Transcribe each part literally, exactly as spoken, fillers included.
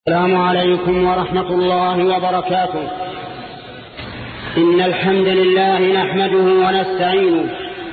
السلام عليكم ورحمة الله وبركاته. إن الحمد لله نحمده ونستعينه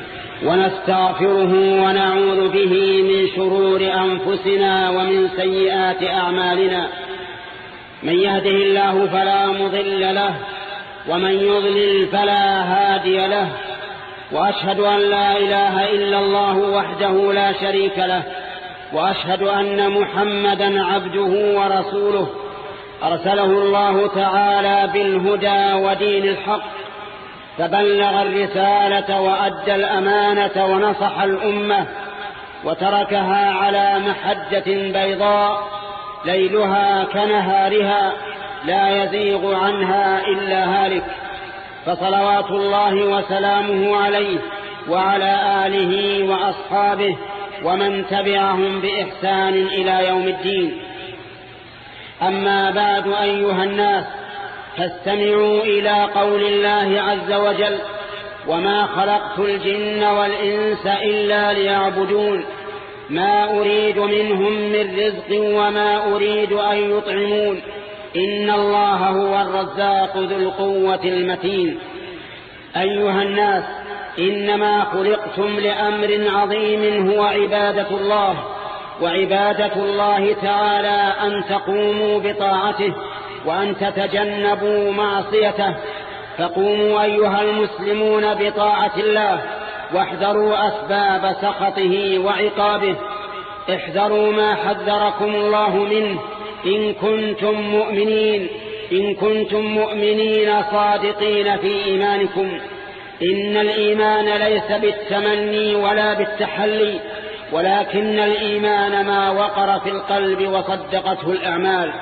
ونستغفره ونعوذ به من شرور أنفسنا ومن سيئات أعمالنا. من يهده الله فلا مضل له ومن يضلل فلا هادي له، وأشهد أن لا إله إلا الله وحده لا شريك له، وأشهد أن محمدا عبده ورسوله أرسله الله تعالى بالهدى ودين الحق، فبلغ الرسالة وأدى الأمانة ونصح الأمة، وتركها على محجة بيضاء ليلها كنهارها لا يزيغ عنها إلا هالك. فصلوات الله وسلامه عليه وعلى آله وأصحابه ومن تبعهم بإحسان إلى يوم الدين. أما بعد أيها الناس، فاستمعوا إلى قول الله عز وجل: وما خلقت الجن والإنس إلا ليعبدون ما أريد منهم من رزق وما أريد أن يطعمون إن الله هو الرزاق ذو القوة المتين. أيها الناس، إنما خلقتم لأمر عظيم هو عبادة الله، وعبادة الله تعالى أن تقوموا بطاعته وأن تتجنبوا معصيته. فقوموا أيها المسلمون بطاعة الله، واحذروا أسباب سخطه وعقابه. احذروا ما حذركم الله منه إن كنتم مؤمنين إن كنتم مؤمنين صادقين في إيمانكم. إن الإيمان ليس بالتمني ولا بالتحلي، ولكن الإيمان ما وقر في القلب وصدقته الأعمال.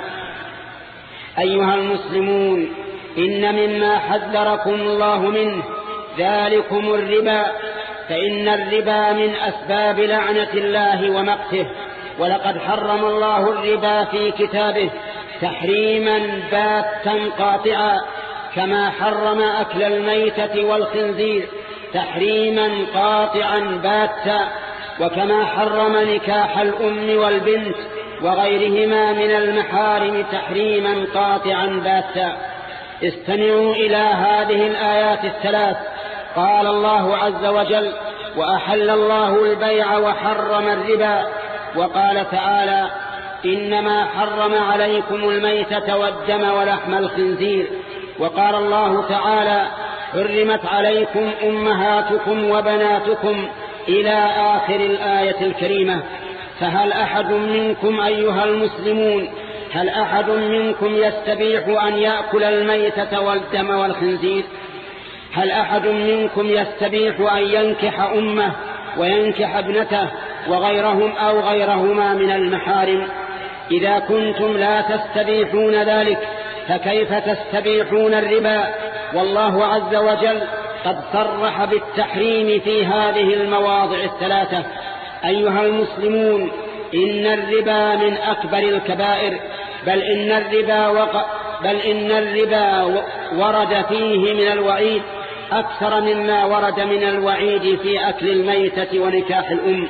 أيها المسلمون، إن مما حذركم الله منه ذلكم الربا، فإن الربا من أسباب لعنة الله ومقته، ولقد حرم الله الربا في كتابه تحريما باتا قاطعا، كما حرم أكل الميتة والخنزير تحريما قاطعا باتا، وكما حرم نكاح الأم والبنت وغيرهما من المحارم تحريما قاطعا باتا. استمعوا إلى هذه الآيات الثلاث. قال الله عز وجل: وأحل الله البيع وحرم الربا. وقال تعالى: إنما حرم عليكم الميتة والدم ولحم الخنزير. وقال الله تعالى: حرمت عليكم أمهاتكم وبناتكم إلى آخر الآية الكريمة. فهل أحد منكم أيها المسلمون هل أحد منكم يستبيح أن يأكل الميتة والدم والخنزير؟ هل أحد منكم يستبيح أن ينكح أمه وينكح ابنته وغيرهم أو غيرهما من المحارم؟ إذا كنتم لا تستبيحون ذلك فكيف تستبيحون الربا؟ والله عز وجل قد صرح بالتحريم في هذه المواضع الثلاثة. أيها المسلمون، إن الربا من أكبر الكبائر، بل إن الربا, وق... بل إن الربا ورد فيه من الوعيد أكثر مما ورد من الوعيد في أكل الميتة ونكاح الأم.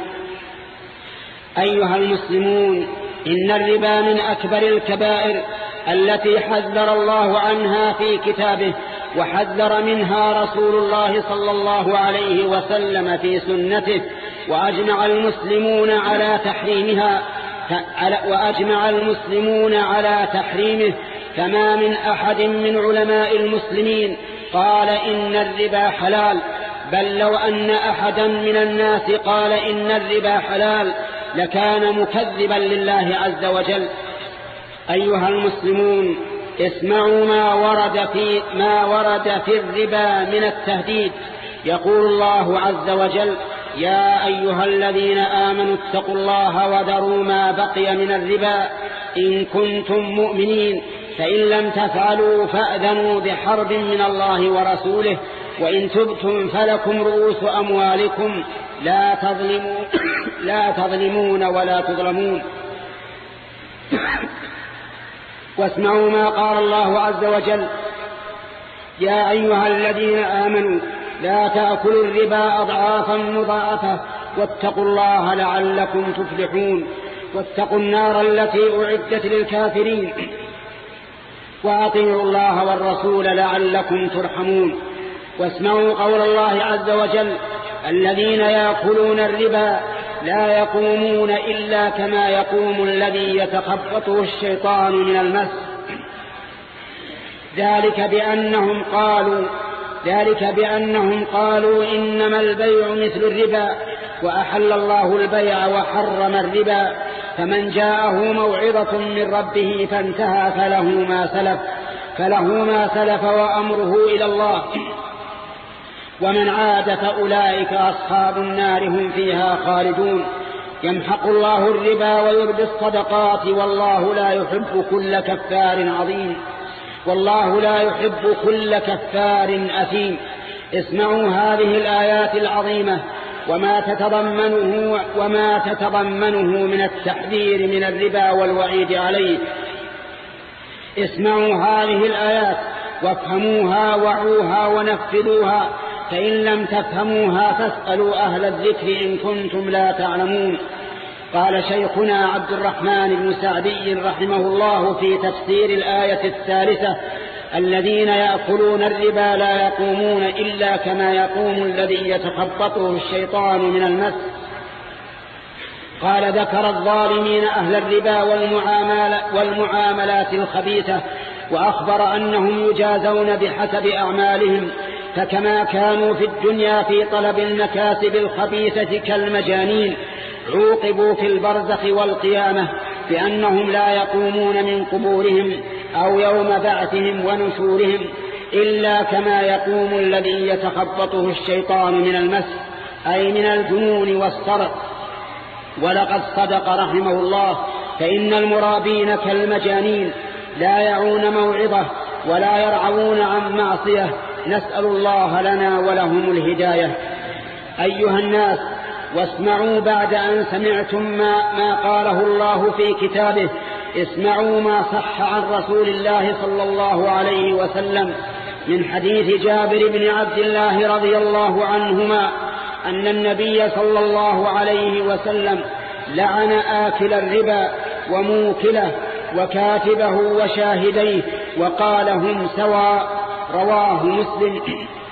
أيها المسلمون، إن الربا من أكبر الكبائر التي حذر الله عنها في كتابه، وحذر منها رسول الله صلى الله عليه وسلم في سنته، وأجمع المسلمون على تحريمها وأجمع المسلمون على تحريمه. فما من أحد من علماء المسلمين قال إن الربا حلال، بل لو أن أحدا من الناس قال إن الربا حلال لكان مكذبا لله عز وجل. أيها المسلمون، اسمعوا ما ورد في ما ورد في الربا من التهديد. يقول الله عز وجل: يا أيها الذين آمنوا اتقوا الله وذروا ما بقي من الربا إن كنتم مؤمنين، فإن لم تفعلوا فأذنوا بحرب من الله ورسوله، وإن تبتم فلكم رؤوس أموالكم لا تظلمون, لا تظلمون ولا تظلمون. واسمعوا ما قال الله عز وجل: يا أيها الذين آمنوا لا تأكلوا الربا أضعافا مضاعفة واتقوا الله لعلكم تفلحون. واتقوا النار التي أعدت للكافرين وأطيعوا الله والرسول لعلكم ترحمون. واسمعوا قول الله عز وجل: الذين يأكلون الربا لا يقومون إلا كما يقوم الذي يتخبطه الشيطان من المس ذلك بأنهم قالوا ذلك بأنهم قالوا إنما البيع مثل الربا وأحل الله البيع وحرم الربا، فمن جاءه موعظة من ربه فانتهى فله ما سلف فله ما سلف وأمره إلى الله، ومن عاد فأولئك أصحاب النار هم فيها خالدون. يمحق الله الربا ويربي الصدقات والله لا يحب كل كفار عظيم والله لا يحب كل كفار أثيم. اسمعوا هذه الآيات العظيمة وما تتضمنه وما تتضمنه من التحذير من الربا والوعيد عليه. اسمعوا هذه الآيات وافهموها وعوها ونفذوها، فإن لم تفهموها فاسألوا أهل الذكر إن كنتم لا تعلمون. قال شيخنا عبد الرحمن بن سعدي رحمه الله في تفسير الآية الثالثة: الذين يأكلون الربا لا يقومون إلا كما يقوم الذي يتخبطه الشيطان من المس. قال: ذكر الظالمين أهل الربا والمعاملات الخبيثة، وأخبر أنهم يجازون بحسب أعمالهم، فكما كانوا في الدنيا في طلب المكاسب الخبيثة كالمجانين عوقبوا في البرزخ والقيامة بأنهم لا يقومون من قبورهم أو يوم بعثهم ونشورهم إلا كما يقوم الذي يتخبطه الشيطان من المس، أي من الجنون والصرع. ولقد صدق رحمه الله، فإن المرابين كالمجانين لا يعون موعظة ولا يرعون عن معصية، نسأل الله لنا ولهم الهداية. أيها الناس، واسمعوا بعد أن سمعتم ما, ما قاله الله في كتابه، اسمعوا ما صح عن رسول الله صلى الله عليه وسلم من حديث جابر بن عبد الله رضي الله عنهما أن النبي صلى الله عليه وسلم لعن آكل الربا وموكله وكاتبه وشاهديه وقال: هم سواء. رواه مسلم.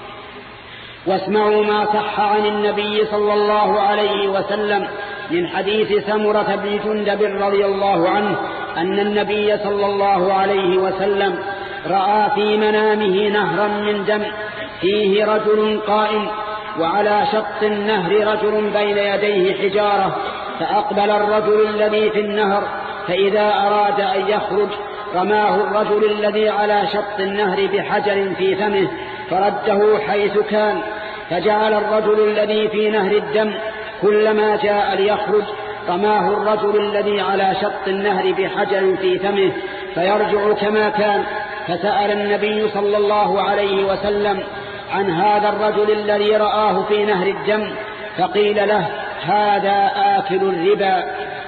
واسمعوا ما صح عن النبي صلى الله عليه وسلم من حديث سمرة بن جندب رضي الله عنه أن النبي صلى الله عليه وسلم رأى في منامه نهرا من دم فيه رجل قائم، وعلى شط النهر رجل بين يديه حجارة، فأقبل الرجل الذي في النهر، فإذا أراد أن يخرج رماه الرجل الذي على شط النهر بحجر في فمه فرده حيث كان، فجعل الرجل الذي في نهر الدم كلما جاء ليخرج رماه الرجل الذي على شط النهر بحجر في فمه فيرجع كما كان. فسأل النبي صلى الله عليه وسلم عن هذا الرجل الذي رآه في نهر الدم، فقيل له: هذا آكل الربا.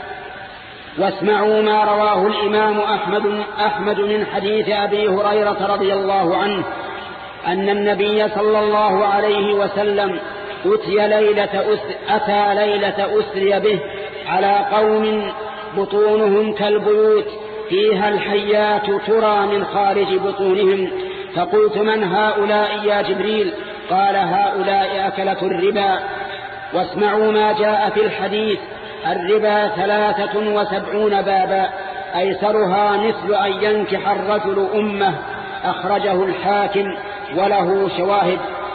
واسمعوا ما رواه الإمام أحمد, أحمد من حديث أبي هريرة رضي الله عنه أن النبي صلى الله عليه وسلم أتي ليلة أسر أتى ليلة أسري به على قوم بطونهم كالبيوت فيها الحيات ترى من خارج بطونهم، فقلت: من هؤلاء يا جبريل؟ قال: هؤلاء أكلة الربا. واسمعوا ما جاء في الحديث: الربا ثلاثة وسبعون بابا أيسرها مثل أن ينكح الرجل أمه، أخرجه الحاكم وله شواهد.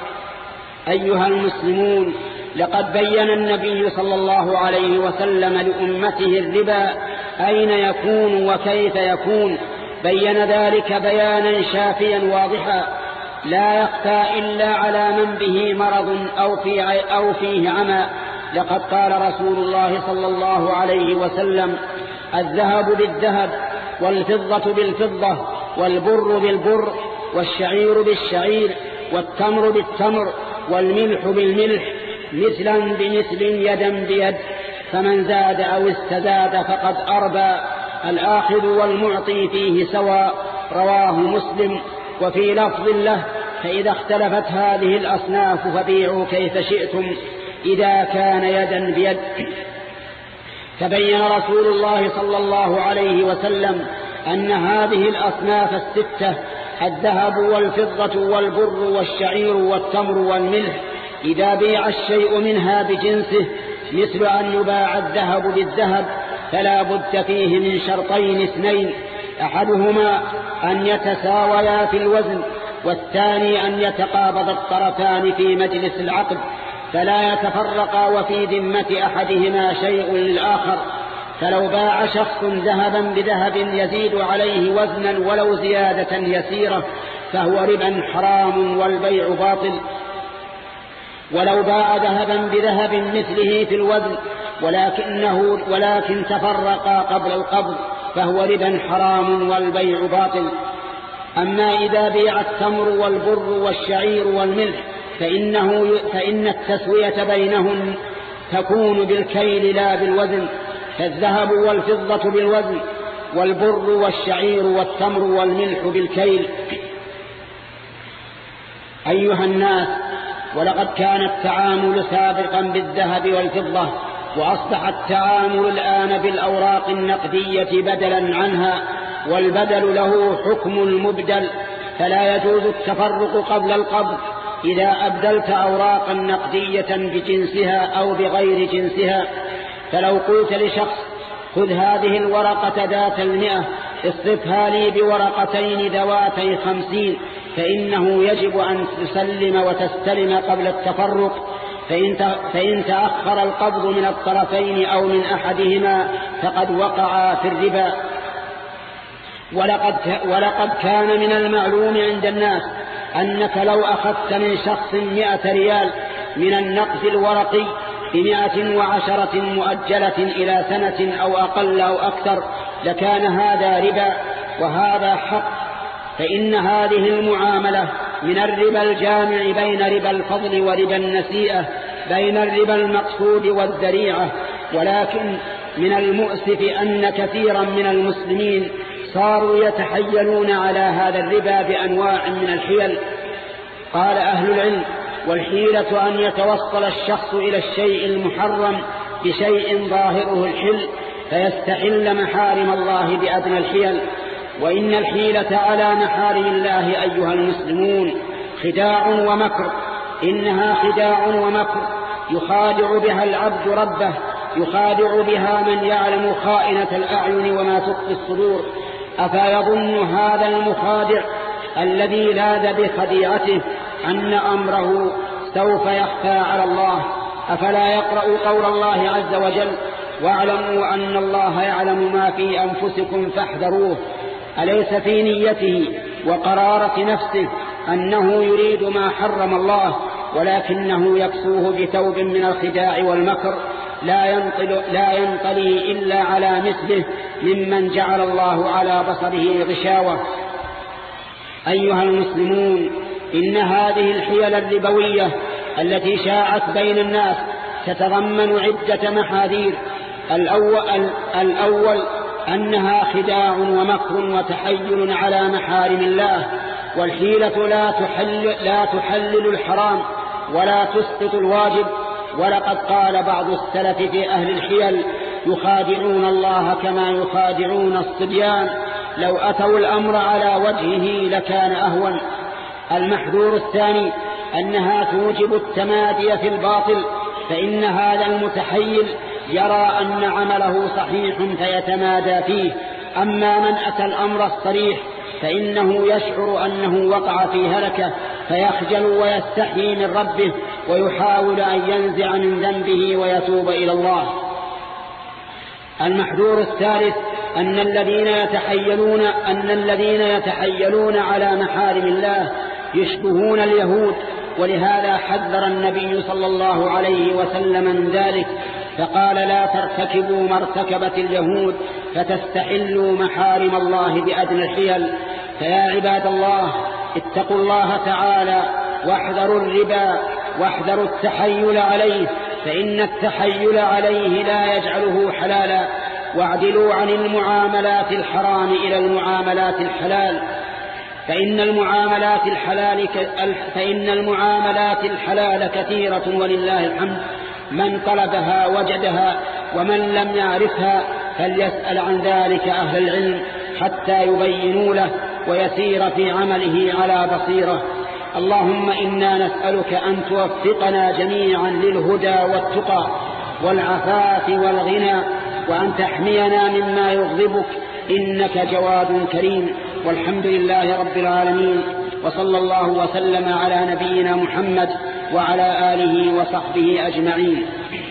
أيها المسلمون، لقد بين النبي صلى الله عليه وسلم لأمته الربا أين يكون وكيف يكون، بين ذلك بيانا شافيا واضحا لا يخفى إلا على من به مرض أو, في أو فيه عمى. لقد قال رسول الله صلى الله عليه وسلم: الذهب بالذهب والفضة بالفضة والبر بالبر والشعير بالشعير والتمر بالتمر والملح بالملح مثلا بمثل يدا بيد، فمن زاد أو استزاد فقد أربى، الآخذ والمعطي فيه سواء. رواه مسلم. وفي لفظ له: فإذا اختلفت هذه الأصناف فبيعوا كيف شئتم إذا كان يدا بيد. تبين رسول الله صلى الله عليه وسلم أن هذه الأصناف الستة الذهب والفضة والبر والشعير والتمر والملح إذا بيع الشيء منها بجنسه مثل أن يباع الذهب بالذهب فلا بد فيه من شرطين اثنين: أحدهما أن يتساويا في الوزن، والثاني أن يتقابض الطرفان في مجلس العقد فلا يتفرقا وفي ذمة أحدهما شيء للآخر. فلو باع شخص ذهبا بذهب يزيد عليه وزنا ولو زيادة يسيرة فهو ربا حرام والبيع باطل. ولو باع ذهبا بذهب مثله في الوزن ولكنه ولكن تفرقا قبل القبض فهو ربا حرام والبيع باطل. أما إذا بيع التمر والبر والشعير والملح فإنه فإن التسوية بينهم تكون بالكيل لا بالوزن، فالذهب والفضة بالوزن والبر والشعير والتمر والملح بالكيل. أيها الناس، ولقد كان التعامل سابقا بالذهب والفضة، وأصبح التعامل الآن بالأوراق النقدية بدلا عنها، والبدل له حكم المبدل، فلا يجوز التفرق قبل القبض إذا أبدلت أوراقا نقدية بجنسها أو بغير جنسها. فلو قلت لشخص: خذ هذه الورقة ذات المئة اصرفها لي بورقتين ذواتي خمسين، فإنه يجب أن تسلم وتستلم قبل التفرق، فإن تأخر القبض من الطرفين أو من أحدهما فقد وقع في الربا. ولقد, ولقد كان من المعلوم عند الناس أنك لو أخذت من شخص مئة ريال من النقد الورقي بمئة وعشرة مؤجلة إلى سنة أو أقل أو أكثر لكان هذا ربا، وهذا حق. فإن هذه المعاملة من الربا الجامع بين ربا الفضل وربا النسيئة، بين الربا المقصود والذريعة. ولكن من المؤسف أن كثيرا من المسلمين صاروا يتحيلون على هذا الربا بأنواع من الحيل. قال أهل العلم: والحيلة أن يتوصل الشخص إلى الشيء المحرم بشيء ظاهره الحل فيستحل محارم الله بأدنى الحيل. وإن الحيلة على محارم الله أيها المسلمون خداع ومكر، إنها خداع ومكر يخادع بها العبد ربه، يخادع بها من يعلم خائنة الأعين وما تخفي الصدور. أفيظن هذا المخادع الذي لاذ بخديعته أن أمره سوف يخفى على الله؟ أفلا يقرأ قول الله عز وجل: واعلموا أن الله يعلم ما في أنفسكم فاحذروه؟ أليس في نيته وقرارة نفسه أنه يريد ما حرم الله، ولكنه يكسوه بثوب من الخداع والمكر لا ينطل لا ينطلي إلا على مثله ممن جعل الله على بصره غشاوة. أيها المسلمون، إن هذه الحيل الربوية التي شاعت بين الناس تتضمن عدة محاذير. الأول, الأول أنها خداع ومكر وتحيل على محارم الله، والحيلة لا تحل لا تحلل الحرام ولا تسقط الواجب. ولقد قال بعض السلف في أهل الحيل: يخادعون الله كما يخادعون الصبيان، لو أتوا الأمر على وجهه لكان أهون. المحذور الثاني أنها توجب التمادي في الباطل، فإن هذا المتحيل يرى أن عمله صحيح فيتمادى فيه. أما من أتى الأمر الصريح فإنه يشعر أنه وقع في هلكة فيخجل ويستحيي من ربه ويحاول أن ينزع من ذنبه ويتوب إلى الله. المحذور الثالث أن الذين يتحيلون أن الذين يتحيلون على محارم الله يشبهون اليهود، ولهذا حذر النبي صلى الله عليه وسلم من ذلك فقال: لا ترتكبوا ما ارتكبت اليهود فتستحلوا محارم الله بأدنى الحيل. فيا عباد الله، اتقوا الله تعالى واحذروا الربا واحذروا التحيل عليه، فإن التحيل عليه لا يجعله حلالا. واعدلوا عن المعاملات الحرام إلى المعاملات الحلال، فإن المعاملات الحلال فإن المعاملات الحلال كثيرة ولله الحمد، من طلبها وجدها، ومن لم يعرفها فليسأل عن ذلك أهل العلم حتى يبينوا له ويسير في عمله على بصيرة. اللهم إنا نسألك أن توفقنا جميعا للهدى والتقى والعفاف والغنى، وأن تحمينا مما يغضبك، إنك جواد كريم. والحمد لله رب العالمين، وصلى الله وسلم على نبينا محمد وعلى آله وصحبه أجمعين.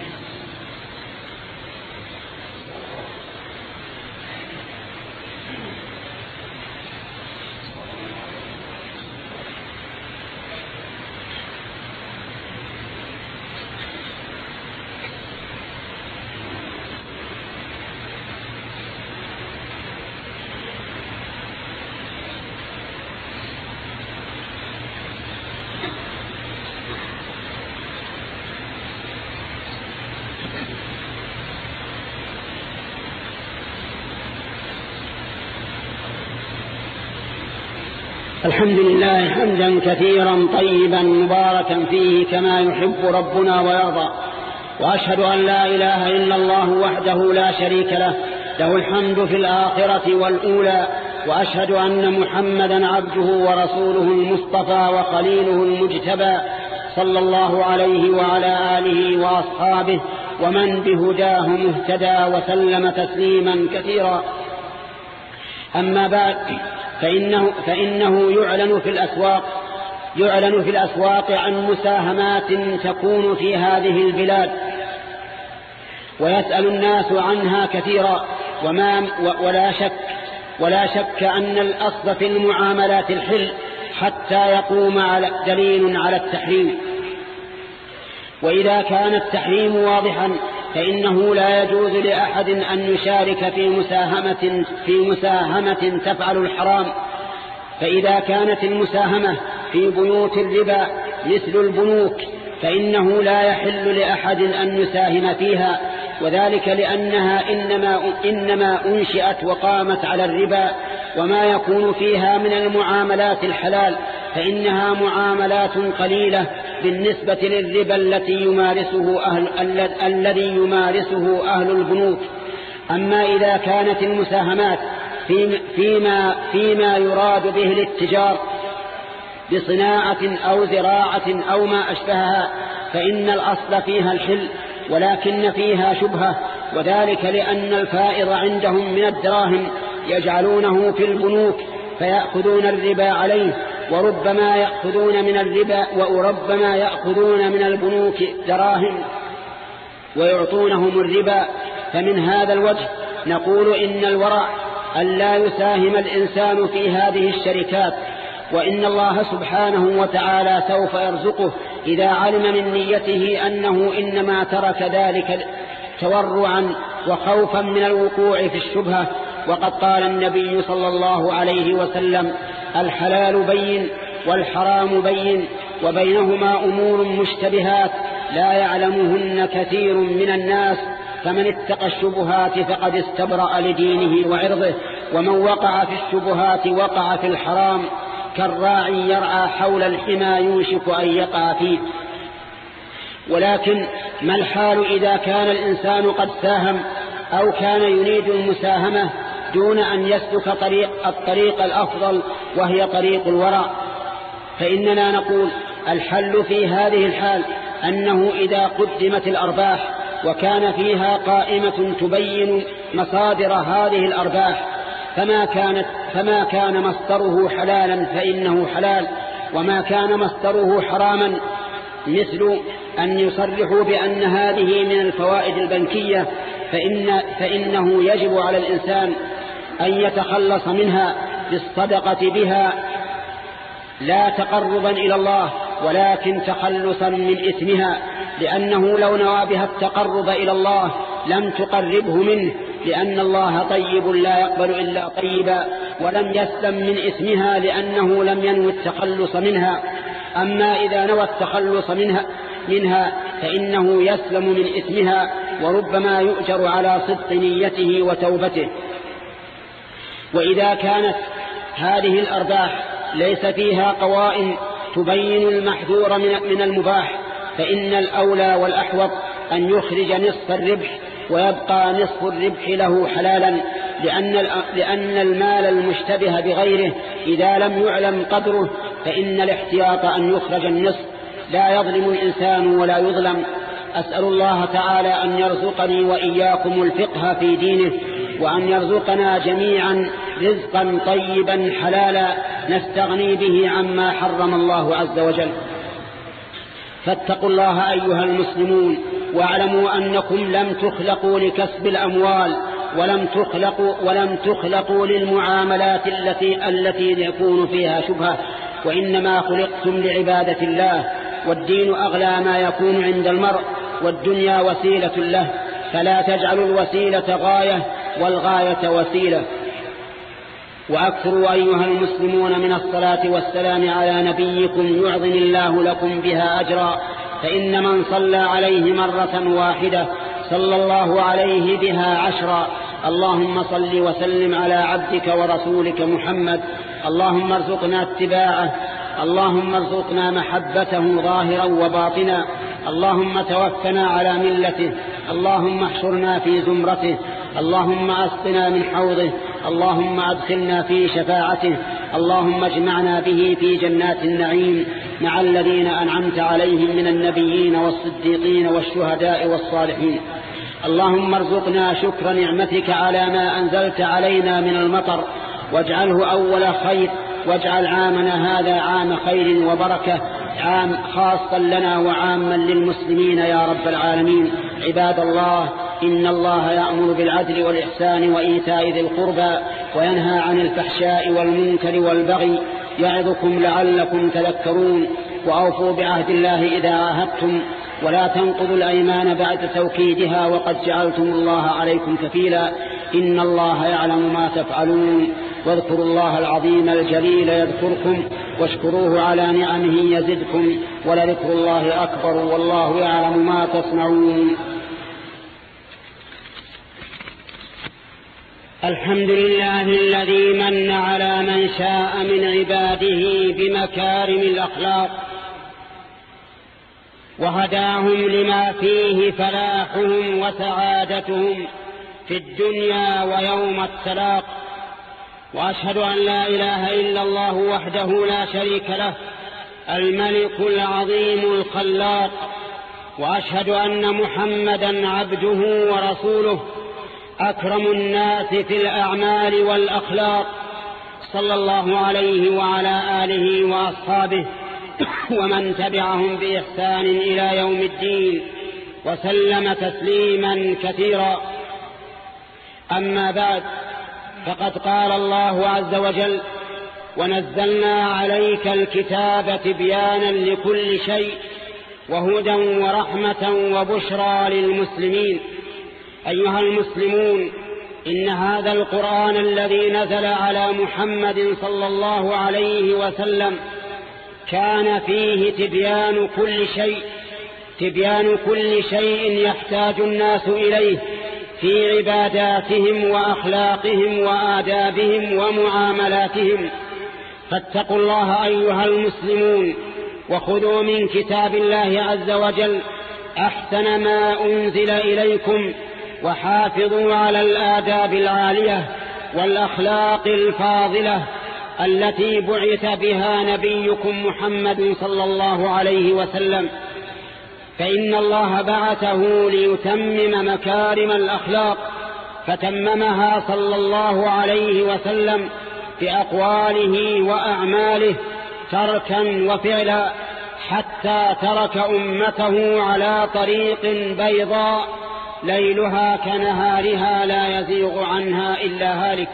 الحمد لله حمدا كثيرا طيبا مباركا فيه كما يحب ربنا ويرضى، وأشهد أن لا إله إلا الله وحده لا شريك له، له الحمد في الآخرة والأولى، وأشهد أن محمدا عبده ورسوله المصطفى وخليله المجتبى، صلى الله عليه وعلى آله وأصحابه ومن بهداه مهتدى وسلم تسليما كثيرا. أما بعد، فإنه, فإنه يعلن في الأسواق يعلن في الأسواق عن مساهمات تكون في هذه البلاد، ويسأل الناس عنها كثيرا، وما ولا شك ولا شك أن الأصل في المعاملات الحل حتى يقوم على دليل على التحريم. وإذا كان التحريم واضحا فإنه لا يجوز لأحد أن يشارك في مساهمة في مساهمة تفعل الحرام. فإذا كانت المساهمة في بيوت الربا مثل البنوك فإنه لا يحل لأحد أن يساهم فيها، وذلك لأنها إنما, إنما أنشئت وقامت على الربا، وما يكون فيها من المعاملات الحلال فإنها معاملات قليلة بالنسبة للربا التي يمارسه أهل الذي يمارسه أهل البنوك. أما إذا كانت المساهمات فيما, فيما يراد به الاتجار بصناعة أو زراعة أو ما أشبهها فإن الأصل فيها الحل، ولكن فيها شبهة، وذلك لأن الفائض عندهم من الدراهم يجعلونه في البنوك فيأخذون الربا عليه، وربما يأخذون من الربا وربما يأخذون من البنوك دراهم ويعطونهم الربا. فمن هذا الوجه نقول إن الورع أن لا يساهم الإنسان في هذه الشركات، وإن الله سبحانه وتعالى سوف يرزقه إذا علم من نيته أنه إنما ترك ذلك تورعا وخوفا من الوقوع في الشبهة. وقد قال النبي صلى الله عليه وسلم: الحلال بين والحرام بين وبينهما أمور مشتبهات لا يعلمهن كثير من الناس، فمن اتقى الشبهات فقد استبرأ لدينه وعرضه، ومن وقع في الشبهات وقع في الحرام كالراعي يرعى حول الحمى يوشك أن يقع فيه. ولكن ما الحال إذا كان الإنسان قد ساهم أو كان يريد المساهمة دون أن يسلك طريق الطريق الأفضل وهي طريق الورع؟ فإننا نقول الحل في هذه الحال أنه إذا قدمت الأرباح وكان فيها قائمة تبين مصادر هذه الأرباح فما كانت فما كان مصدره حلالا فإنه حلال، وما كان مصدره حراما مثل أن يصرحوا بأن هذه من الفوائد البنكية فإن فإنه يجب على الإنسان أن يتخلص منها بالصدقة بها، لا تقربا إلى الله ولكن تخلصا من إثمها، لأنه لو نوى بها التقرب إلى الله لم تقربه منه، لأن الله طيب لا يقبل إلا طيبا، ولم يسلم من إثمها لأنه لم ينوي التخلص منها. أما إذا نوى التخلص منها, منها فإنه يسلم من إثمها، وربما يؤجر على صدق نيته وتوبته. وإذا كانت هذه الأرباح ليس فيها قوائم تبين المحذور من المباح فإن الأولى والأحوط أن يخرج نصف الربح ويبقى نصف الربح له حلالا، لأن لأن المال المشتبه بغيره إذا لم يعلم قدره فإن الاحتياط أن يخرج النصف. لا يظلم الإنسان ولا يظلم. أسأل الله تعالى أن يرزقني وإياكم الفقه في دينه، وأن يرزقنا جميعا رزقا طيبا حلالا نستغني به عما حرم الله عز وجل. فاتقوا الله أيها المسلمون، واعلموا أنكم لم تخلقوا لكسب الأموال، ولم تخلقوا, ولم تخلقوا للمعاملات التي, التي يكون فيها شبهة، وإنما خلقتم لعبادة الله. والدين أغلى ما يكون عند المرء، والدنيا وسيلة له، فلا تجعلوا الوسيلة غاية والغاية وسيلة. وأكثروا أيها المسلمون من الصلاة والسلام على نبيكم يعظم الله لكم بها أجرا، فإن من صلى عليه مرة واحدة صلى الله عليه بها عشرا. اللهم صل وسلم على عبدك ورسولك محمد. اللهم ارزقنا اتباعه، اللهم ارزقنا محبته ظاهرا وباطنا. اللهم توفنا على ملته، اللهم احشرنا في زمرته، اللهم اسقنا من حوضه، اللهم ادخلنا في شفاعته، اللهم اجمعنا به في جنات النعيم مع الذين أنعمت عليهم من النبيين والصديقين والشهداء والصالحين. اللهم ارزقنا شكر نعمتك على ما أنزلت علينا من المطر، واجعله أول خير، واجعل عامنا هذا عام خير وبركة، عام خاصا لنا وعاما للمسلمين يا رب العالمين. عباد الله، إن الله يأمر بالعدل والإحسان وإيتاء ذي القربى، وينهى عن الفحشاء والمنكر والبغي، يعظكم لعلكم تذكرون. وأوفوا بعهد الله إذا عاهدتم، ولا تنقضوا الأيمان بعد توكيدها، وقد جعلتم الله عليكم كفيلا. إن الله يعلم ما تفعلون. واذكروا الله العظيم الجليل يذكركم، واشكروه على نعمه يزدكم، ولذكر الله أكبر، والله يعلم ما تصنعون. الحمد لله الذي من على من شاء من عباده بمكارم الأخلاق، وهداهم لما فيه فلاحهم وسعادتهم في الدنيا ويوم التلاق. وأشهد أن لا إله إلا الله وحده لا شريك له، الملك العظيم الخلاق. وأشهد أن محمدا عبده ورسوله، أكرم الناس في الأعمال والأخلاق، صلى الله عليه وعلى آله وأصحابه ومن تبعهم بإحسان إلى يوم الدين، وسلم تسليما كثيرا. أما بعد، فقد قال الله عز وجل: ونزلنا عليك الكتاب تبيانا لكل شيء وهدى ورحمة وبشرى للمسلمين. أيها المسلمون، إن هذا القرآن الذي نزل على محمد صلى الله عليه وسلم كان فيه تبيان كل شيء، تبيان كل شيء يحتاج الناس إليه في عباداتهم وأخلاقهم وآدابهم ومعاملاتهم. فاتقوا الله أيها المسلمون، وخذوا من كتاب الله عز وجل أحسن ما أنزل إليكم، وحافظوا على الآداب العالية والأخلاق الفاضلة التي بعث بها نبيكم محمد صلى الله عليه وسلم، فإن الله بعثه ليتمم مكارم الأخلاق، فتممها صلى الله عليه وسلم بأقواله وأعماله تركا وفعلا، حتى ترك أمته على طريق بيضاء ليلها كنهارها لا يزيغ عنها إلا هالك.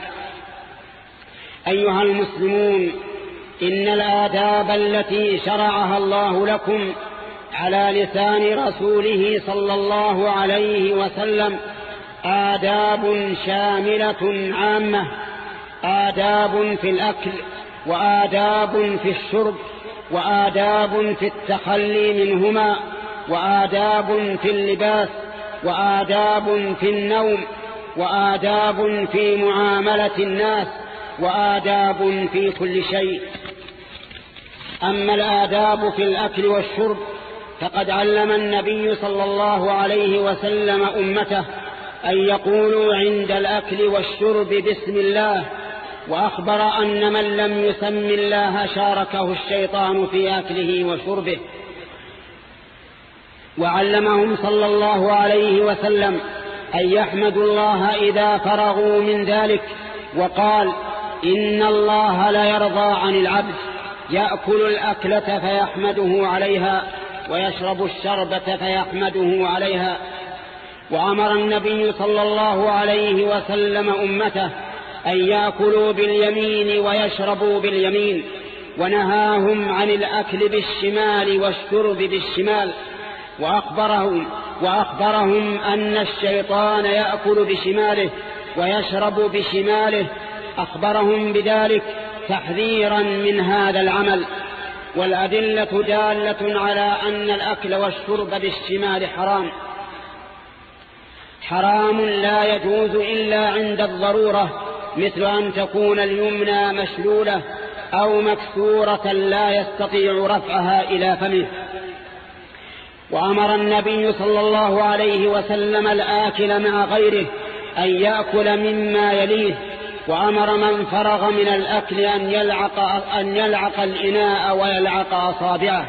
أيها المسلمون، إن الآداب التي شرعها الله لكم على لسان رسوله صلى الله عليه وسلم آداب شاملة عامة، آداب في الأكل، وآداب في الشرب، وآداب في التخلي منهما، وآداب في اللباس، وآداب في النوم، وآداب في معاملة الناس، وآداب في كل شيء. أما الآداب في الأكل والشرب فقد علم النبي صلى الله عليه وسلم أمته أن يقولوا عند الأكل والشرب بسم الله، وأخبر أن من لم يسم الله شاركه الشيطان في أكله وشربه. وعلمهم صلى الله عليه وسلم أن يحمدوا الله إذا فرغوا من ذلك، وقال: إن الله لا يرضى عن العبد يأكل الأكلة فيحمده عليها، ويشرب الشربة فيحمده عليها. وأمر النبي صلى الله عليه وسلم أمته أن يأكلوا باليمين ويشربوا باليمين، ونهاهم عن الأكل بالشمال والشرب بالشمال، وأخبرهم, وأخبرهم أن الشيطان يأكل بشماله ويشرب بشماله، أخبرهم بذلك تحذيرا من هذا العمل. والأدلة دالة على أن الأكل والشرب بالشمال حرام حرام لا يجوز إلا عند الضرورة، مثل أن تكون اليمنى مشلولة أو مكسورة لا يستطيع رفعها إلى فمه. وأمر النبي صلى الله عليه وسلم الآكل مع غيره أن يأكل مما يليه، وأمر من فرغ من الأكل أن يلعق, أن يلعق الإناء ويلعق أصابعه.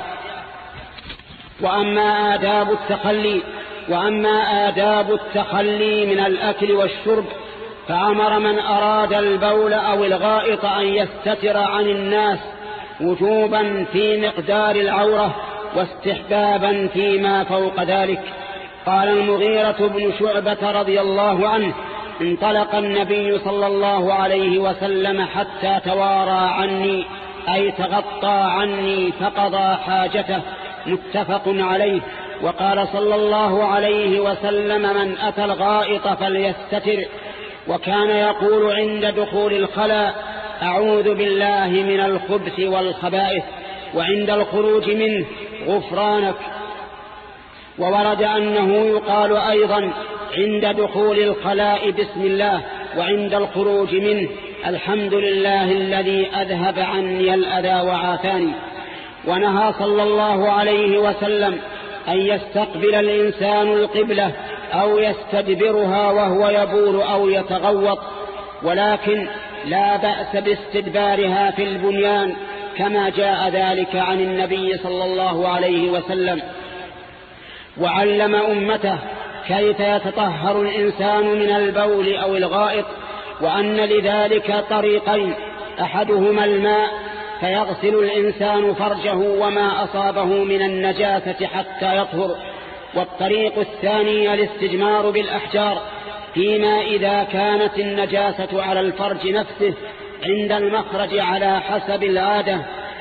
وأما آداب التخلي وأما آداب التخلي من الأكل والشرب، فأمر من أراد البول أو الغائط أن يستتر عن الناس وجوبا في مقدار العورة، واستحبابا فيما فوق ذلك. قال المغيرة بن شعبة رضي الله عنه: انطلق النبي صلى الله عليه وسلم حتى توارى عني، أي تغطى عني، فقضى حاجته. متفق عليه. وقال صلى الله عليه وسلم: من أتى الغائط فليستتر. وكان يقول عند دخول الخلاء: أعوذ بالله من الخبث والخبائث، وعند الخروج منه: غفرانك. وورد أنه يقال أيضا عند دخول الخلاء: بسم الله، وعند الخروج منه: الحمد لله الذي أذهب عني الأذى وعافاني. ونهى صلى الله عليه وسلم أن يستقبل الإنسان القبلة أو يستدبرها وهو يبول أو يتغوط، ولكن لا بأس باستدبارها في البنيان، كما جاء ذلك عن النبي صلى الله عليه وسلم. وعلم أمته كيف يتطهر الإنسان من البول أو الغائط، وأن لذلك طريقين: أحدهما الماء فيغسل الإنسان فرجه وما أصابه من النجاسة حتى يطهر، والطريق الثاني الاستجمار بالأحجار، فيما إذا كانت النجاسة على الفرج نفسه عند المخرج على حسب العادة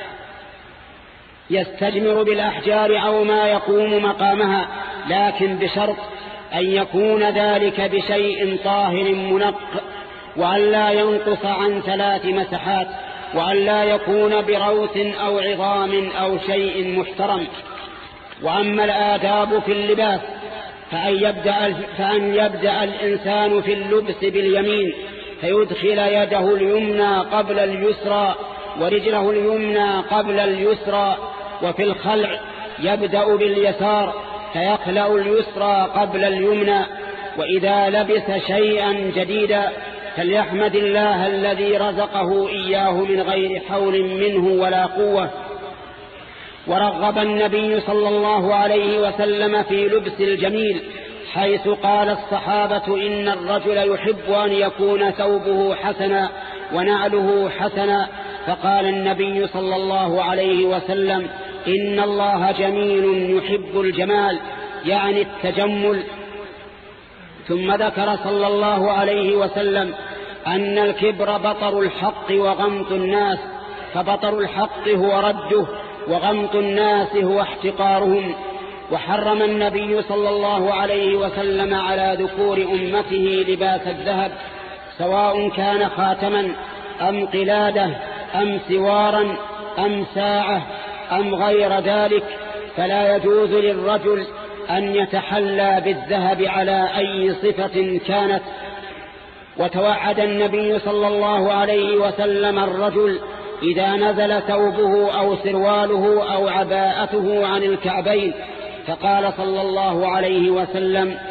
يستجمر بالأحجار أو ما يقوم مقامها، لكن بشرط أن يكون ذلك بشيء طاهر منق، وأن لا ينقص عن ثلاث مسحات، وأن لا يكون بروث أو عظام أو شيء محترم. وأما الآداب في اللباس فأن يبدأ, فأن يبدأ الإنسان في اللبس باليمين، فيدخل يده اليمنى قبل اليسرى ورجله اليمنى قبل اليسرى. وفي الخلع يبدأ باليسار فيخلع اليسرى قبل اليمنى. وإذا لبس شيئا جديدا فليحمد الله الذي رزقه إياه من غير حول منه ولا قوة. ورغب النبي صلى الله عليه وسلم في لبس الجميل، حيث قال الصحابة: إن الرجل يحب أن يكون ثوبه حسنا ونعله حسنا. فقال النبي صلى الله عليه وسلم: إن الله جميل يحب الجمال، يعني التجمل. ثم ذكر صلى الله عليه وسلم أن الكبر بطر الحق وغمط الناس، فبطر الحق هو رده، وغمط الناس هو احتقارهم. وحرم النبي صلى الله عليه وسلم على ذكور أمته لباس الذهب، سواء كان خاتما أم قلادة أم سوارا أم ساعة أم غير ذلك، فلا يجوز للرجل أن يتحلى بالذهب على أي صفة كانت. وتوعد النبي صلى الله عليه وسلم الرجل إذا نزل ثوبه أو سرواله أو عباءته عن الكعبين، فقال صلى الله عليه وسلم: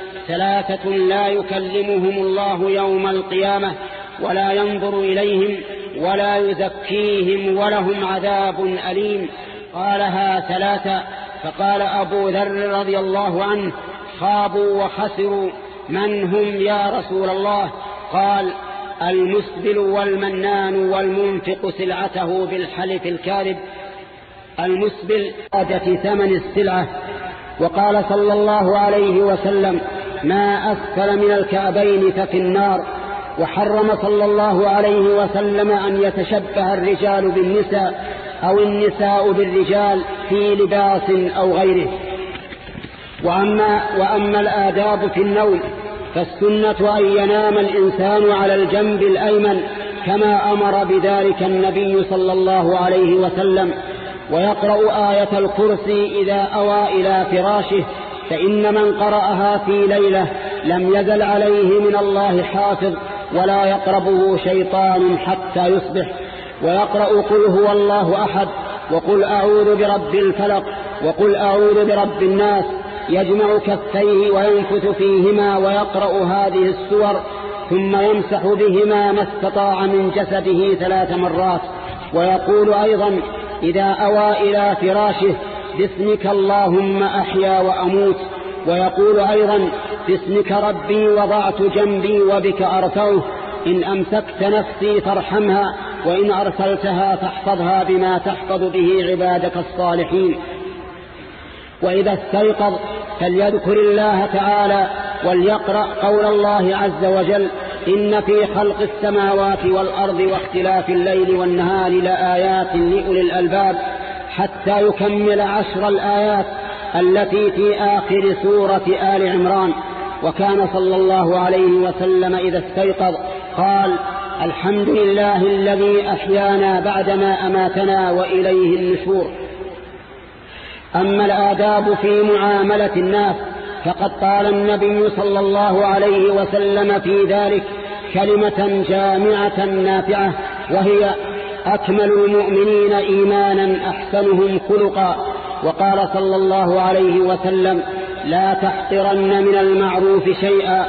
ثلاثة لا يكلمهم الله يوم القيامة ولا ينظر إليهم ولا يزكيهم ولهم عذاب أليم. قالها ثلاثة. فقال أبو ذر رضي الله عنه: خابوا وخسروا، من هم يا رسول الله؟ قال: المسبل والمنان والمنفق سلعته بالحلف الكاذب. المسبل عادة ثمن السلعة. وقال صلى الله عليه وسلم: ما أسفل من الكعبين ففي النار. وحرم صلى الله عليه وسلم أن يتشبه الرجال بالنساء أو النساء بالرجال في لباس أو غيره. وأما, وأما الآداب في النوم فالسنة أن ينام الإنسان على الجنب الأيمن كما أمر بذلك النبي صلى الله عليه وسلم، ويقرأ آية الكرسي إذا أوى إلى فراشه، فإن من قرأها في ليلة لم يزل عليه من الله حافظ ولا يقربه شيطان حتى يصبح. ويقرأ قل هو الله أحد وقل أعوذ برب الفلق وقل أعوذ برب الناس، يجمع كفيه وينفث فيهما ويقرأ هذه السور، ثم يمسح بهما ما استطاع من جسده ثلاث مرات. ويقول أيضا إذا أوى إلى فراشه: باسمك اللهم أحيا وأموت. ويقول أيضا: باسمك ربي وضعت جنبي وبك أرفعه، إن أمسكت نفسي فارحمها وإن أرسلتها فاحفظها بما تحفظ به عبادك الصالحين. وإذا استيقظ فليذكر الله تعالى وليقرأ قول الله عز وجل: إن في خلق السماوات والأرض واختلاف الليل والنهار لآيات لأولي الألباب، حتى يكمل عشر الآيات التي في آخر سورة آل عمران. وكان صلى الله عليه وسلم إذا استيقظ قال: الحمد لله الذي أحيانا بعدما أماتنا وإليه النشور. أما الآداب في معاملة الناس فقد قال النبي صلى الله عليه وسلم في ذلك كلمة جامعة نافعة، وهي: أكمل المؤمنين إيمانا أحسنهم خلقا. وقال صلى الله عليه وسلم: لا تحقرن من المعروف شيئا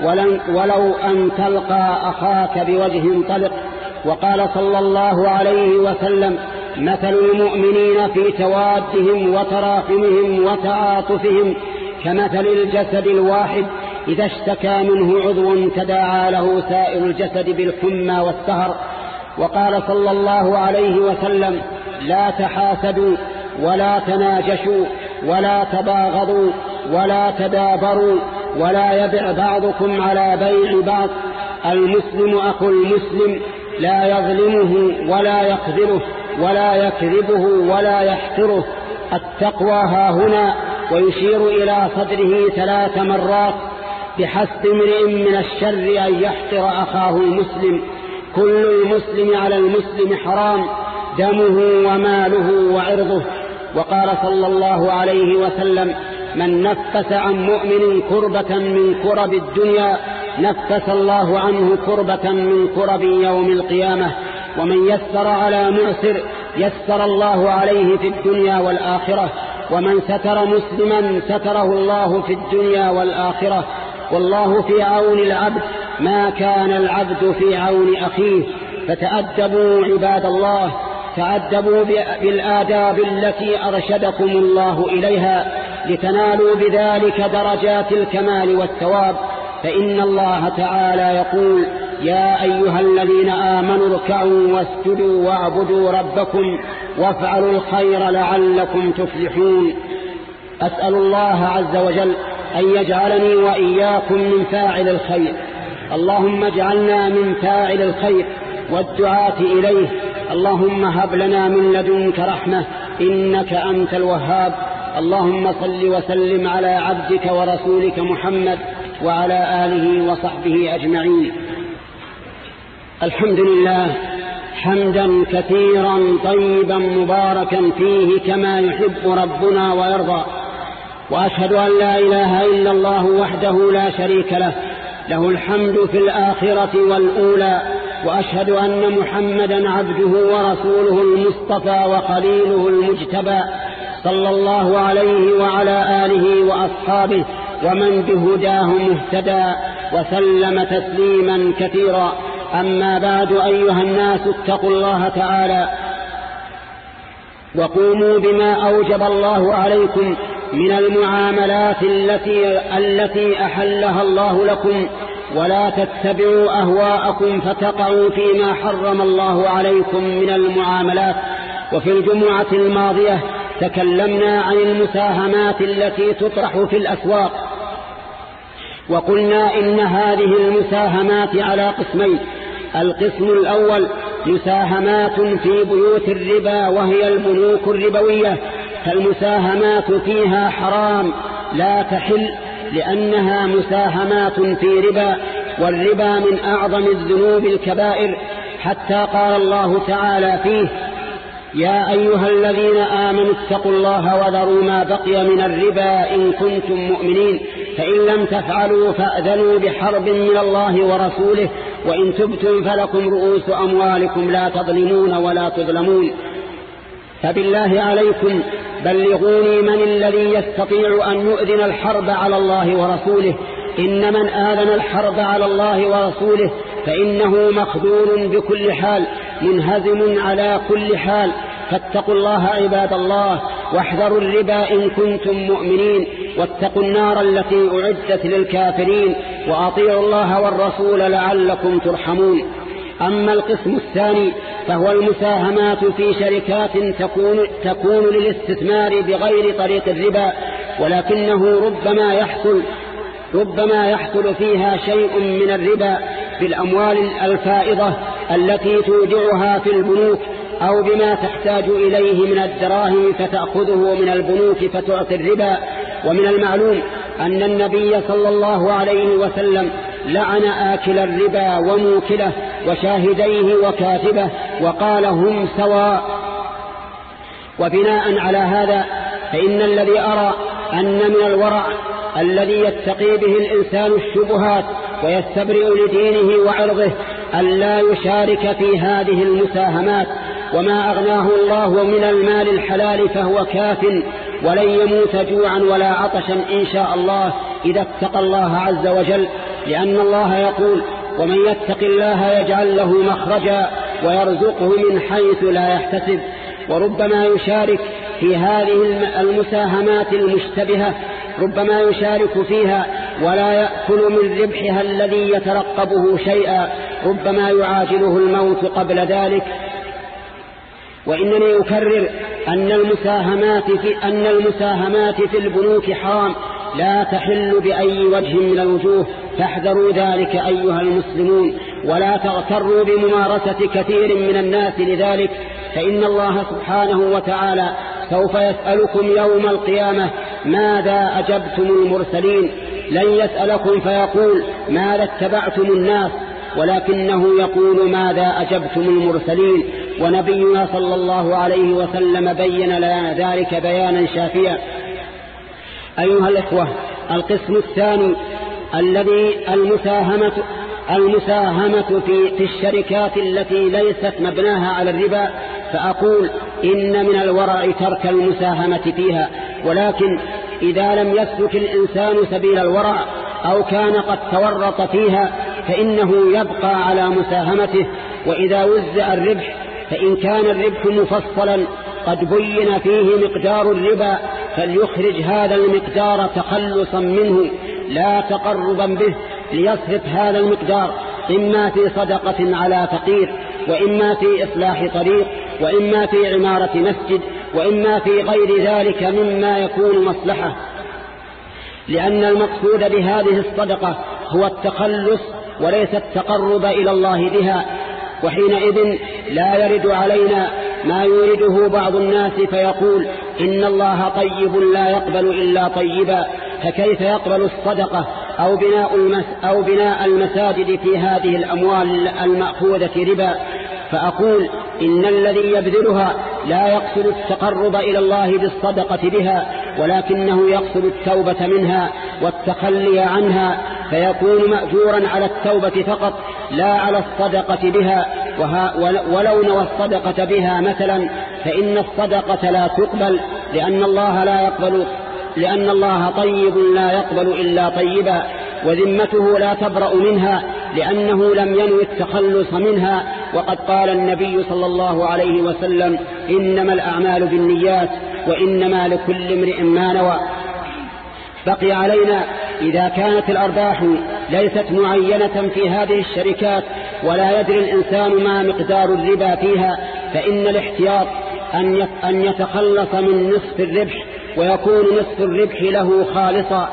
ولو أن تلقى أخاك بوجه طلق. وقال صلى الله عليه وسلم: مثل المؤمنين في توادهم وتراحمهم وتعاطفهم كمثل الجسد الواحد إذا اشتكى منه عضو تداعى له سائر الجسد بالحمى والسهر. وقال صلى الله عليه وسلم: لا تحاسدوا ولا تناجشوا ولا تباغضوا ولا تدابروا ولا يبع بعضكم على بيع بعض. المسلم أخو المسلم لا يظلمه ولا يخذله ولا يكذبه ولا يحقره. التقوى ها هنا، ويشير إلى صدره ثلاث مرات: بحسب امرئ من الشر أن يحقر أخاه المسلم، كل المسلم على المسلم حرام، دمه وماله وعرضه. وقال صلى الله عليه وسلم: من نفس عن مؤمن كربة من كرب الدنيا نفس الله عنه كربة من كرب يوم القيامة. ومن يسر على معسر يسر الله عليه في الدنيا والآخرة. ومن ستر مسلما ستره الله في الدنيا والآخرة. والله في عون العبد ما كان العبد في عون أخيه. فتأدبوا عباد الله، تأدبوا بالآداب التي أرشدكم الله إليها لتنالوا بذلك درجات الكمال والثواب. فإن الله تعالى يقول: يا أيها الذين آمنوا اركعوا واسجدوا واعبدوا ربكم وافعلوا الخير لعلكم تفلحون. أسأل الله عز وجل أن يجعلني وإياكم من فاعل الخير. اللهم اجعلنا من فاعل الخير والدعاة إليه. اللهم هب لنا من لدنك رحمة إنك أنت الوهاب. اللهم صل وسلم على عبدك ورسولك محمد وعلى آله وصحبه أجمعين. الحمد لله حمدا كثيرا طيبا مباركا فيه كما يحب ربنا ويرضى. وأشهد أن لا إله إلا الله وحده لا شريك له، له الحمد في الآخرة والأولى. وأشهد أن محمدا عبده ورسوله المصطفى وخليله المجتبى، صلى الله عليه وعلى آله وأصحابه ومن بهداه مهتدى، وسلم تسليما كثيرا. أما بعد، أيها الناس، اتقوا الله تعالى وقوموا بما أوجب الله عليكم من المعاملات التي, التي أحلها الله لكم، ولا تتبعوا أهواءكم فتقعوا فيما حرم الله عليكم من المعاملات. وفي الجمعة الماضية تكلمنا عن المساهمات التي تطرح في الأسواق، وقلنا إن هذه المساهمات على قسمين. القسم الأول مساهمات في بيوت الربا، وهي البنوك الربوية، فالمساهمات فيها حرام لا تحل، لأنها مساهمات في ربا، والربا من أعظم الذنوب الكبائر، حتى قال الله تعالى فيه: يا أيها الذين آمنوا اتقوا الله وذروا ما بقي من الربا إن كنتم مؤمنين، فإن لم تفعلوا فأذنوا بحرب من الله ورسوله، وإن تبتم فلكم رؤوس أموالكم لا تظلمون ولا تظلمون. فبالله عليكم بلغوني من الذي يستطيع أن يؤذن الحرب على الله ورسوله. إن من آذن الحرب على الله ورسوله فإنه مخذول بكل حال، منهزم على كل حال. فاتقوا الله عباد الله، واحذروا الربا إن كنتم مؤمنين، واتقوا النار التي أعدت للكافرين، وأطيعوا الله والرسول لعلكم ترحمون. أما القسم الثاني فهو المساهمات في شركات تكون, تكون للاستثمار بغير طريق الربا، ولكنه ربما يحصل ربما يحصل فيها شيء من الربا بالأموال الفائضة التي تودعها في البنوك، أو بما تحتاج إليه من الدراهم فتأخذه من البنوك فتعطي الربا. ومن المعلوم أن النبي صلى الله عليه وسلم لعن آكل الربا وموكله وشاهديه وكاتبه، وقال: هم سواء. وبناء على هذا فإن الذي أرى أن من الورع الذي يتقي به الإنسان الشبهات ويستبرئ لدينه وعرضه ألا يشارك في هذه المساهمات، وما أغناه الله من المال الحلال فهو كاف، ولن يموت جوعا ولا عطشا إن شاء الله إذا اتقى الله عز وجل، لأن الله يقول: ومن يتق الله يجعل له مخرجا ويرزقه من حيث لا يحتسب. وربما يشارك في هذه المساهمات المشتبهة، ربما يشارك فيها ولا يأكل من ربحها الذي يترقبه شيئا، ربما يعاجله الموت قبل ذلك. وإنني أكرر أن المساهمات في, أن المساهمات في البنوك حرام لا تحل بأي وجه من الوجوه، فاحذروا ذلك أيها المسلمون، ولا تغتروا بممارسة كثير من الناس لذلك، فإن الله سبحانه وتعالى سوف يسألكم يوم القيامة ماذا أجبتم المرسلين. لن يسألكم فيقول ماذا اتبعتم الناس، ولكنه يقول ماذا أجبتم المرسلين. ونبينا صلى الله عليه وسلم بين لنا ذلك بيانا شافيا. أيها الإخوة، القسم الثاني الذي المساهمة المساهمة في, في الشركات التي ليست مبناها على الربا، فأقول إن من الورع ترك المساهمة فيها، ولكن إذا لم يسلك الإنسان سبيل الورع أو كان قد تورط فيها فإنه يبقى على مساهمته. وإذا وزع الربح فإن كان الربح مفصلا قد بين فيه مقدار الربا فليخرج هذا المقدار تخلصا منه لا تقربا به، ليصرف هذا المقدار إما في صدقة على فقير، وإما في إصلاح طريق، وإما في عمارة مسجد، وإما في غير ذلك مما يكون مصلحة، لأن المقصود بهذه الصدقة هو التخلص وليس التقرب إلى الله بها. وحينئذ لا يرد علينا ما يورده بعض الناس فيقول إن الله طيب لا يقبل إلا طيبا، فكيف يقبل الصدقة أو بناء, المس أو بناء المساجد في هذه الأموال المأخوذة ربا؟ فأقول إن الذي يبذلها لا يقصد التقرب إلى الله بالصدقة بها، ولكنه يقصد التوبة منها والتخلي عنها، فيكون مأجورا على التوبة فقط لا على الصدقة بها. ولو نوى الصدقة بها مثلا فإن الصدقة لا تقبل، لأن الله لا يقبل لأن الله طيب لا يقبل إلا طيبا، وذمته لا تبرأ منها لأنه لم ينوي التخلص منها. وقد قال النبي صلى الله عليه وسلم: إنما الأعمال بالنيات وإنما لكل امرئ ما نوى. بقي علينا إذا كانت الأرباح ليست معينة في هذه الشركات ولا يدري الإنسان ما مقدار الربا فيها، فإن الاحتياط أن يتخلص من نصف الربح ويكون نصف الربح له خالصا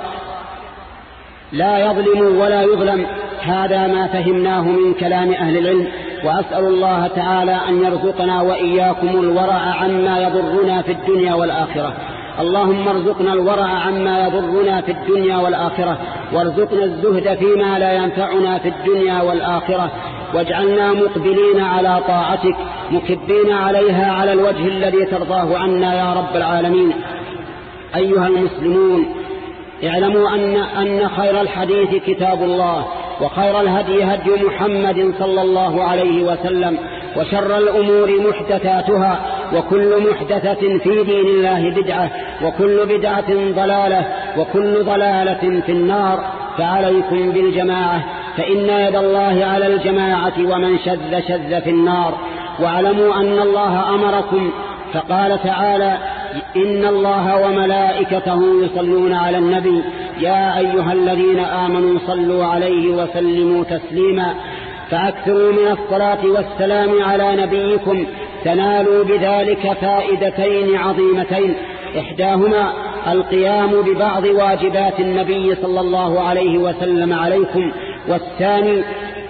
لا يظلم ولا يظلم. هذا ما فهمناه من كلام أهل العلم، وأسأل الله تعالى أن يرزقنا وإياكم الورع عما يضرنا في الدنيا والآخرة. اللهم ارزقنا الورع عما يضرنا في الدنيا والآخرة، وارزقنا الزهد فيما لا ينفعنا في الدنيا والآخرة، واجعلنا مقبلين على طاعتك مكبين عليها على الوجه الذي ترضاه عنا يا رب العالمين. أيها المسلمون، اعلموا أن, أن خير الحديث كتاب الله، وخير الهدي هدي محمد صلى الله عليه وسلم، وشر الأمور محدثاتها، وكل محدثة في دين الله بدعة، وكل بدعة ضلالة، وكل ضلالة في النار. فعليكم بالجماعة، فإن يد الله على الجماعة، ومن شذ شذ في النار. واعلموا أن الله أمركم فقال تعالى: إن الله وملائكته يصلون على النبي يا أيها الذين آمنوا صلوا عليه وسلموا تسليما. فأكثروا من الصلاة والسلام على نبيكم تنالوا بذلك فائدتين عظيمتين: إحداهما القيام ببعض واجبات النبي صلى الله عليه وسلم عليكم، والثاني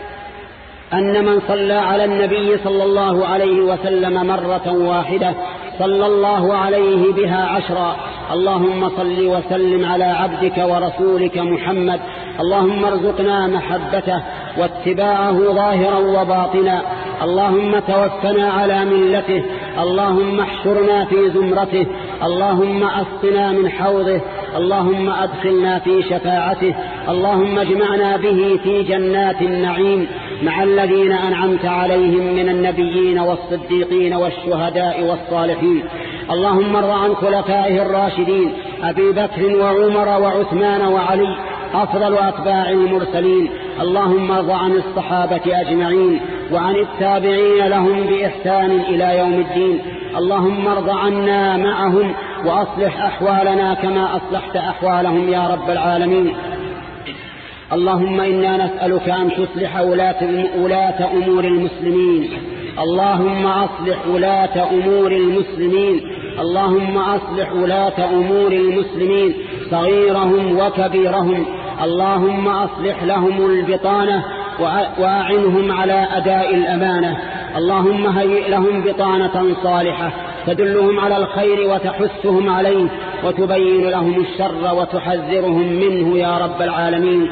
أن من صلى على النبي صلى الله عليه وسلم مرة واحدة صلى الله عليه بها عشرا. اللهم صل وسلم على عبدك ورسولك محمد. اللهم ارزقنا محبته واتباعه ظاهرا وباطنا. اللهم توفنا على ملته. اللهم احشرنا في زمرته. اللهم أسقنا من حوضه. اللهم أدخلنا في شفاعته. اللهم اجمعنا به في جنات النعيم مع الذين أنعمت عليهم من النبيين والصديقين والشهداء والصالحين. اللهم ارض عن خلفائه الراشدين أبي بكر وعمر وعثمان وعلي أفضل أتباع المرسلين. اللهم ارض عن الصحابة أجمعين وعن التابعين لهم بإحسان إلى يوم الدين. اللهم ارض عنا معهم وأصلح أحوالنا كما أصلحت أحوالهم يا رب العالمين. اللهم إنا نسألك أن تصلح ولاة أمور المسلمين. اللهم أصلح ولاة أمور المسلمين. اللهم أصلح ولاة أمور المسلمين صغيرهم وكبيرهم. اللهم أصلح لهم البطانة وأعنهم على أداء الأمانة. اللهم هيئ لهم بطانة صالحة تدلهم على الخير وتحثهم عليه وتبين لهم الشر وتحذرهم منه يا رب العالمين.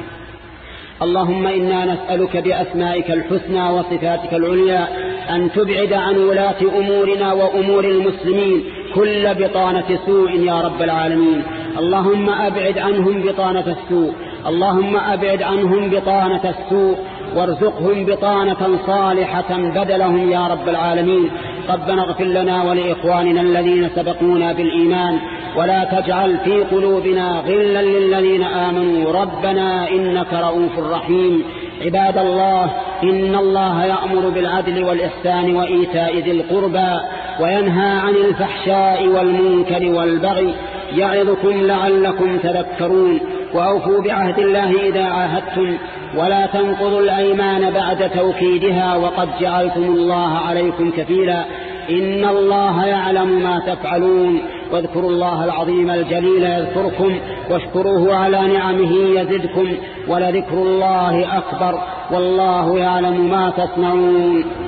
اللهم إنا نسألك بأسمائك الحسنى وصفاتك العليا أن تبعد عن ولاة أمورنا وأمور المسلمين كل بطانة سوء يا رب العالمين. اللهم أبعد عنهم بطانة السوء. اللهم أبعد عنهم بطانة السوء وارزقهم بطانة صالحة بدلهم يا رب العالمين. ربنا اغفر لنا ولإخواننا الذين سبقونا بالإيمان ولا تجعل في قلوبنا غلا للذين آمنوا ربنا إنك رؤوف رحيم. عباد الله، إن الله يأمر بالعدل والإحسان وإيتاء ذي القربى وينهى عن الفحشاء والمنكر والبغي يعظكم لعلكم تذكرون. وأوفوا بعهد الله إذا عاهدتم ولا تنقضوا الأيمان بعد توكيدها وقد جعلتم الله عليكم كفيلا. إن الله يعلم ما تفعلون. واذكروا الله العظيم الجليل يذكركم واشكروه على نعمه يزدكم ولذكر الله أكبر والله يعلم ما تصنعون.